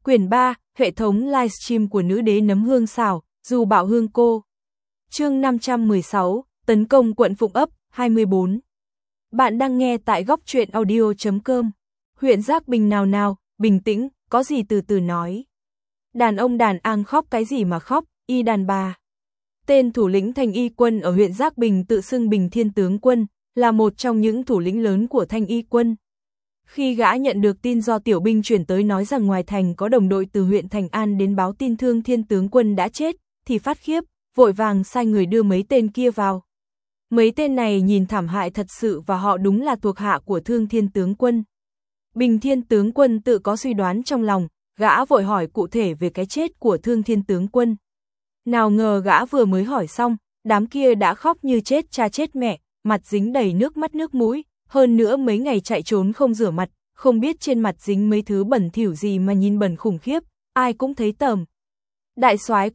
Quyển 3, hệ thống livestream của nữ đế nấm hương xào, dù bảo hương cô. Chương 516, tấn công quận Phụng Ấp, 24. Bạn đang nghe tại góc truyện audio.com. Huyện Giác Bình nào, bình tĩnh, có gì từ từ nói. Đàn ông đàn ang khóc cái gì mà khóc, y đàn bà. Tên thủ lĩnh Thanh Y quân ở huyện Giác Bình tự xưng Bình Thiên tướng quân, là một trong những thủ lĩnh lớn của Thanh Y quân. Khi gã nhận được tin do tiểu binh chuyển tới nói rằng ngoài thành có đồng đội từ huyện Thành An đến báo tin Thương Thiên tướng quân đã chết, thì phát khiếp, vội vàng sai người đưa mấy tên kia vào. Mấy tên này nhìn thảm hại thật sự và họ đúng là thuộc hạ của Thương Thiên tướng quân. Bình Thiên tướng quân tự có suy đoán trong lòng, gã vội hỏi cụ thể về cái chết của Thương Thiên tướng quân. Nào ngờ gã vừa mới hỏi xong, đám kia đã khóc như chết cha chết mẹ, mặt dính đầy nước mắt nước mũi, hơn nữa mấy ngày chạy trốn không rửa mặt, không biết trên mặt dính mấy thứ bẩn thỉu gì mà nhìn bẩn khủng khiếp, ai cũng thấy tởm. Đại soái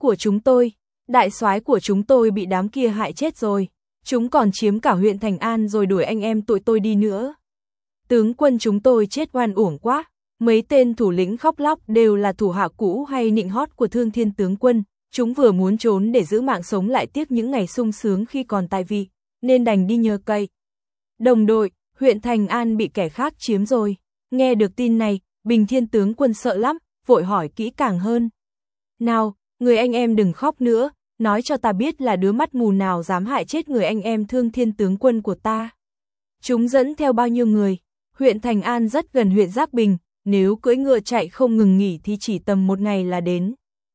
của chúng tôi bị đám kia hại chết rồi, chúng còn chiếm cả huyện Thành An rồi đuổi anh em tụi tôi đi nữa. Tướng quân chúng tôi chết oan uổng quá. Mấy tên thủ lĩnh khóc lóc đều là thủ hạ cũ hay nịnh hót của Thương Thiên tướng quân, chúng vừa muốn trốn để giữ mạng sống lại tiếc những ngày sung sướng khi còn tại vị, nên đành đi nhờ cậy. Đồng đội, huyện Thành An bị kẻ khác chiếm rồi. Nghe được tin này, Bình Thiên tướng quân sợ lắm, vội hỏi kỹ càng hơn. Nào, người anh em đừng khóc nữa, nói cho ta biết là đứa mắt mù nào dám hại chết người anh em Thương Thiên tướng quân của ta. Chúng dẫn theo bao nhiêu người? Huyện Thành An rất gần huyện Giác Bình, nếu cưỡi ngựa chạy không ngừng nghỉ thì chỉ tầm một ngày là đến.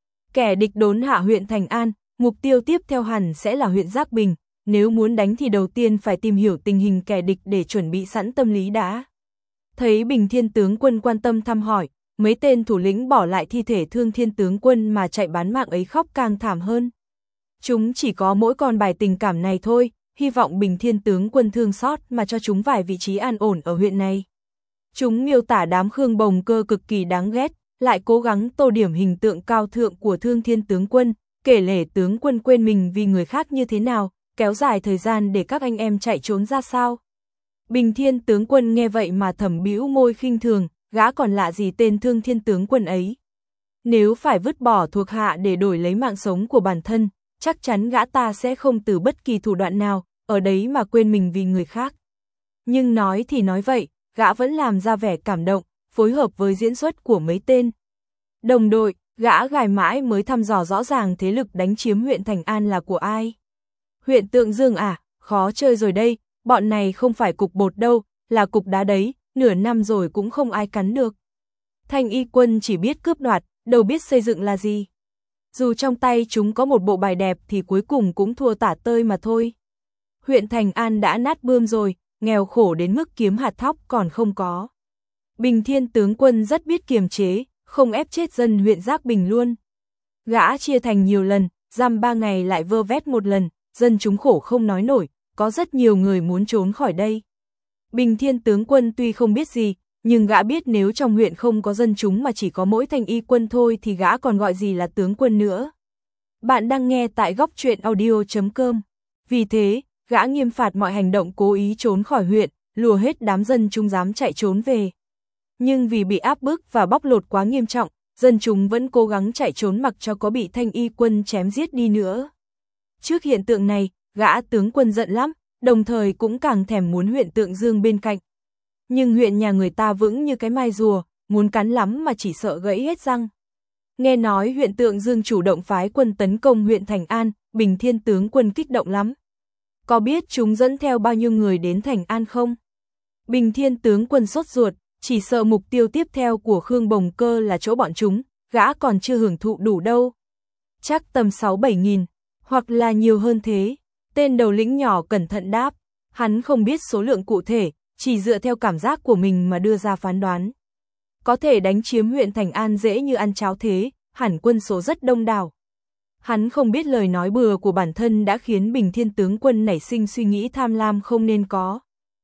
Kẻ địch đốn hạ huyện Thành An, mục tiêu tiếp theo hẳn sẽ là huyện Giác Bình, nếu muốn đánh thì đầu tiên phải tìm hiểu tình hình kẻ địch để chuẩn bị sẵn tâm lý đã. Thấy Bình Thiên tướng quân quan tâm thăm hỏi, mấy tên thủ lĩnh bỏ lại thi thể Thương Thiên tướng quân mà chạy bán mạng ấy khóc càng thảm hơn. Chúng chỉ có mỗi con bài tình cảm này thôi, hy vọng Bình Thiên tướng quân thương xót mà cho chúng vài vị trí an ổn ở huyện này. Chúng miêu tả đám Khương Bồng Cơ cực kỳ đáng ghét, lại cố gắng tô điểm hình tượng cao thượng của Thương Thiên tướng quân, kể lể tướng quân quên mình vì người khác như thế nào, kéo dài thời gian để các anh em chạy trốn ra sao. Bình Thiên tướng quân nghe vậy mà thầm bĩu môi khinh thường, gã còn lạ gì tên Thương Thiên tướng quân ấy. Nếu phải vứt bỏ thuộc hạ để đổi lấy mạng sống của bản thân, chắc chắn gã ta sẽ không từ bất kỳ thủ đoạn nào, ở đấy mà quên mình vì người khác. Nhưng nói thì nói vậy, gã vẫn làm ra vẻ cảm động, phối hợp với diễn xuất của mấy tên đồng đội, gã gài mãi mới thăm dò rõ ràng thế lực đánh chiếm huyện Thành An là của ai. Huyện Tượng Dương à, khó chơi rồi đây, bọn này không phải cục bột đâu, là cục đá đấy, nửa năm rồi cũng không ai cắn được. Thanh Y quân chỉ biết cướp đoạt, đâu biết xây dựng là gì. Dù trong tay chúng có một bộ bài đẹp thì cuối cùng cũng thua tả tơi mà thôi. Huyện Thành An đã nát bươm rồi, nghèo khổ đến mức kiếm hạt thóc còn không có. Bình Thiên tướng quân rất biết kiềm chế, không ép chết dân huyện Giác Bình luôn. Gã chia thành nhiều lần, giam 3 ngày lại vơ vét một lần, dân chúng khổ không nói nổi, có rất nhiều người muốn trốn khỏi đây. Bình Thiên tướng quân tuy không biết gì, nhưng gã biết nếu trong huyện không có dân chúng mà chỉ có mỗi Thanh Y quân thôi thì gã còn gọi gì là tướng quân nữa. Bạn đang nghe tại góc truyện audio.com. Vì thế, gã nghiêm phạt mọi hành động cố ý trốn khỏi huyện, lùa hết đám dân chúng dám chạy trốn về. Nhưng vì bị áp bức và bóc lột quá nghiêm trọng, dân chúng vẫn cố gắng chạy trốn mặc cho có bị Thanh Y quân chém giết đi nữa. Trước hiện tượng này, gã tướng quân giận lắm, đồng thời cũng càng thèm muốn huyện Tượng Dương bên cạnh. Nhưng huyện nhà người ta vững như cái mai rùa, muốn cắn lắm mà chỉ sợ gãy hết răng. Nghe nói huyện Tượng Dương chủ động phái quân tấn công huyện Thành An, Bình Thiên tướng quân kích động lắm. Có biết chúng dẫn theo bao nhiêu người đến Thành An không? Bình Thiên tướng quân sốt ruột, chỉ sợ mục tiêu tiếp theo của Khương Bồng Cơ là chỗ bọn chúng, gã còn chưa hưởng thụ đủ đâu. Chắc tầm 6-7 nghìn, hoặc là nhiều hơn thế. Tên đầu lĩnh nhỏ cẩn thận đáp, hắn không biết số lượng cụ thể, chỉ dựa theo cảm giác của mình mà đưa ra phán đoán. Có thể đánh chiếm huyện Thành An dễ như ăn cháo thế, hẳn quân số rất đông đảo. Hắn không biết lời nói bừa của bản thân đã khiến Bình Thiên tướng quân nảy sinh suy nghĩ tham lam không nên có.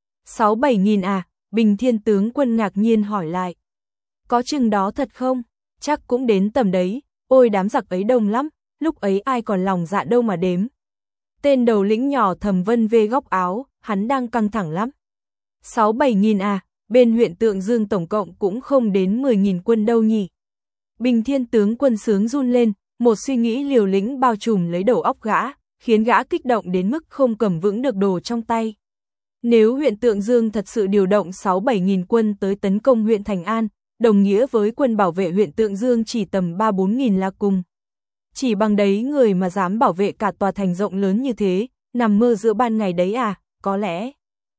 6-7 nghìn à? Bình Thiên tướng quân ngạc nhiên hỏi lại. Có chừng đó thật không? Chắc cũng đến tầm đấy, ôi đám giặc ấy đông lắm, lúc ấy ai còn lòng dạ đâu mà đếm. Tên đầu lĩnh nhỏ thầm vân về góc áo, hắn đang căng thẳng lắm. 6-7 nghìn à, bên huyện Tượng Dương tổng cộng cũng không đến 10 nghìn quân đâu nhỉ. Bình Thiên tướng quân sướng run lên, một suy nghĩ liều lĩnh bao trùm lấy đầu óc gã, khiến gã kích động đến mức không cầm vững được đồ trong tay. Nếu huyện Tượng Dương thật sự điều động 6-7 nghìn quân tới tấn công huyện Thành An, đồng nghĩa với quân bảo vệ huyện Tượng Dương chỉ tầm 3-4 nghìn là cùng. Chỉ bằng đấy người mà dám bảo vệ cả tòa thành rộng lớn như thế, nằm mơ giữa ban ngày đấy à, có lẽ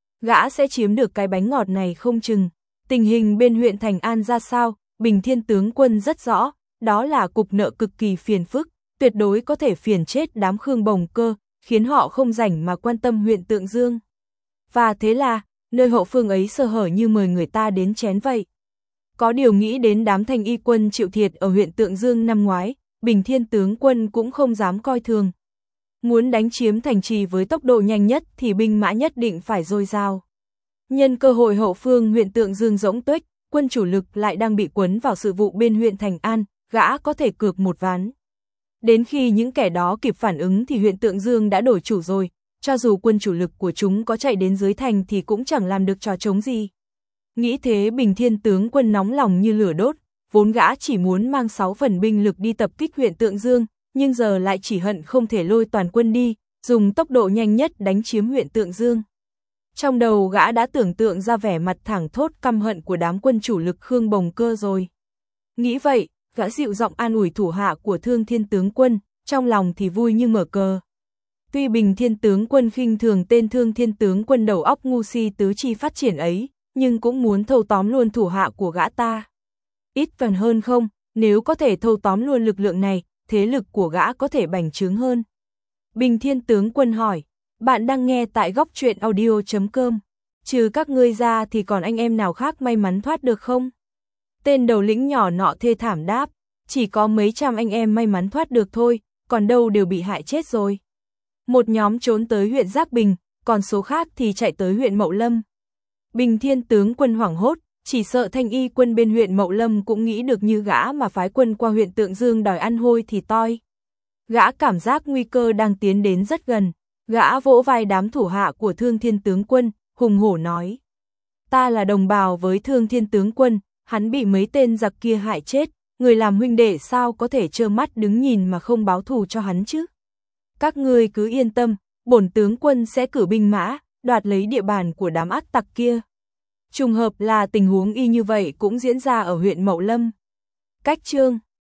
gã sẽ chiếm được cái bánh ngọt này không chừng. Tình hình bên huyện Thành An ra sao, Bình Thiên tướng quân rất rõ, đó là cục nợ cực kỳ phiền phức, tuyệt đối có thể phiền chết đám Khương Bồng Cơ, khiến họ không rảnh mà quan tâm huyện Tượng Dương. Và thế là, nơi hậu phương ấy sơ hở như mời người ta đến chén vậy. Có điều nghĩ đến đám Thanh Y quân chịu thiệt ở huyện Tượng Dương năm ngoái, Bình Thiên tướng quân cũng không dám coi thường. Muốn đánh chiếm thành trì với tốc độ nhanh nhất thì binh mã nhất định phải dồi dào. Nhân cơ hội hậu phương huyện Tượng Dương rỗng tuếch, quân chủ lực lại đang bị quấn vào sự vụ bên huyện Thành An, gã có thể cược một ván. Đến khi những kẻ đó kịp phản ứng thì huyện Tượng Dương đã đổi chủ rồi, cho dù quân chủ lực của chúng có chạy đến dưới thành thì cũng chẳng làm được trò trống gì. Nghĩ thế Bình Thiên tướng quân nóng lòng như lửa đốt, vốn gã chỉ muốn mang 6 phần binh lực đi tập kích huyện Tượng Dương, nhưng giờ lại chỉ hận không thể lôi toàn quân đi, dùng tốc độ nhanh nhất đánh chiếm huyện Tượng Dương. Trong đầu gã đã tưởng tượng ra vẻ mặt thẳng thốt căm hận của đám quân chủ lực Khương Bồng Cơ rồi. Nghĩ vậy, gã dịu giọng an ủi thủ hạ của Thương Thiên tướng quân, trong lòng thì vui như mở cờ. Tuy Bình Thiên tướng quân khinh thường tên Thương Thiên tướng quân đầu óc ngu si tứ chi phát triển ấy, nhưng cũng muốn thâu tóm luôn thủ hạ của gã ta. Ít phần hơn không, nếu có thể thâu tóm luôn lực lượng này, thế lực của gã có thể bành trướng hơn. Bình Thiên tướng quân hỏi, bạn đang nghe tại góc truyện audio.com, trừ các ngươi ra thì còn anh em nào khác may mắn thoát được không? Tên đầu lĩnh nhỏ nọ thê thảm đáp, chỉ có mấy trăm anh em may mắn thoát được thôi, còn đâu đều bị hại chết rồi. Một nhóm trốn tới huyện Giác Bình, còn số khác thì chạy tới huyện Mậu Lâm. Bình Thiên tướng quân hoảng hốt, chỉ sợ Thanh Y quân bên huyện Mậu Lâm cũng nghĩ được như gã mà phái quân qua huyện Tượng Dương đòi ăn hôi thì toi. Gã cảm giác nguy cơ đang tiến đến rất gần, gã vỗ vai đám thủ hạ của Thương Thiên tướng quân, hùng hổ nói. Ta là đồng bào với Thương Thiên tướng quân, hắn bị mấy tên giặc kia hại chết, người làm huynh đệ sao có thể trơ mắt đứng nhìn mà không báo thù cho hắn chứ? Các ngươi cứ yên tâm, bổn tướng quân sẽ cử binh mã, đoạt lấy địa bàn của đám ác tặc kia. Trùng hợp là tình huống y như vậy cũng diễn ra ở huyện Mậu Lâm. Cách chương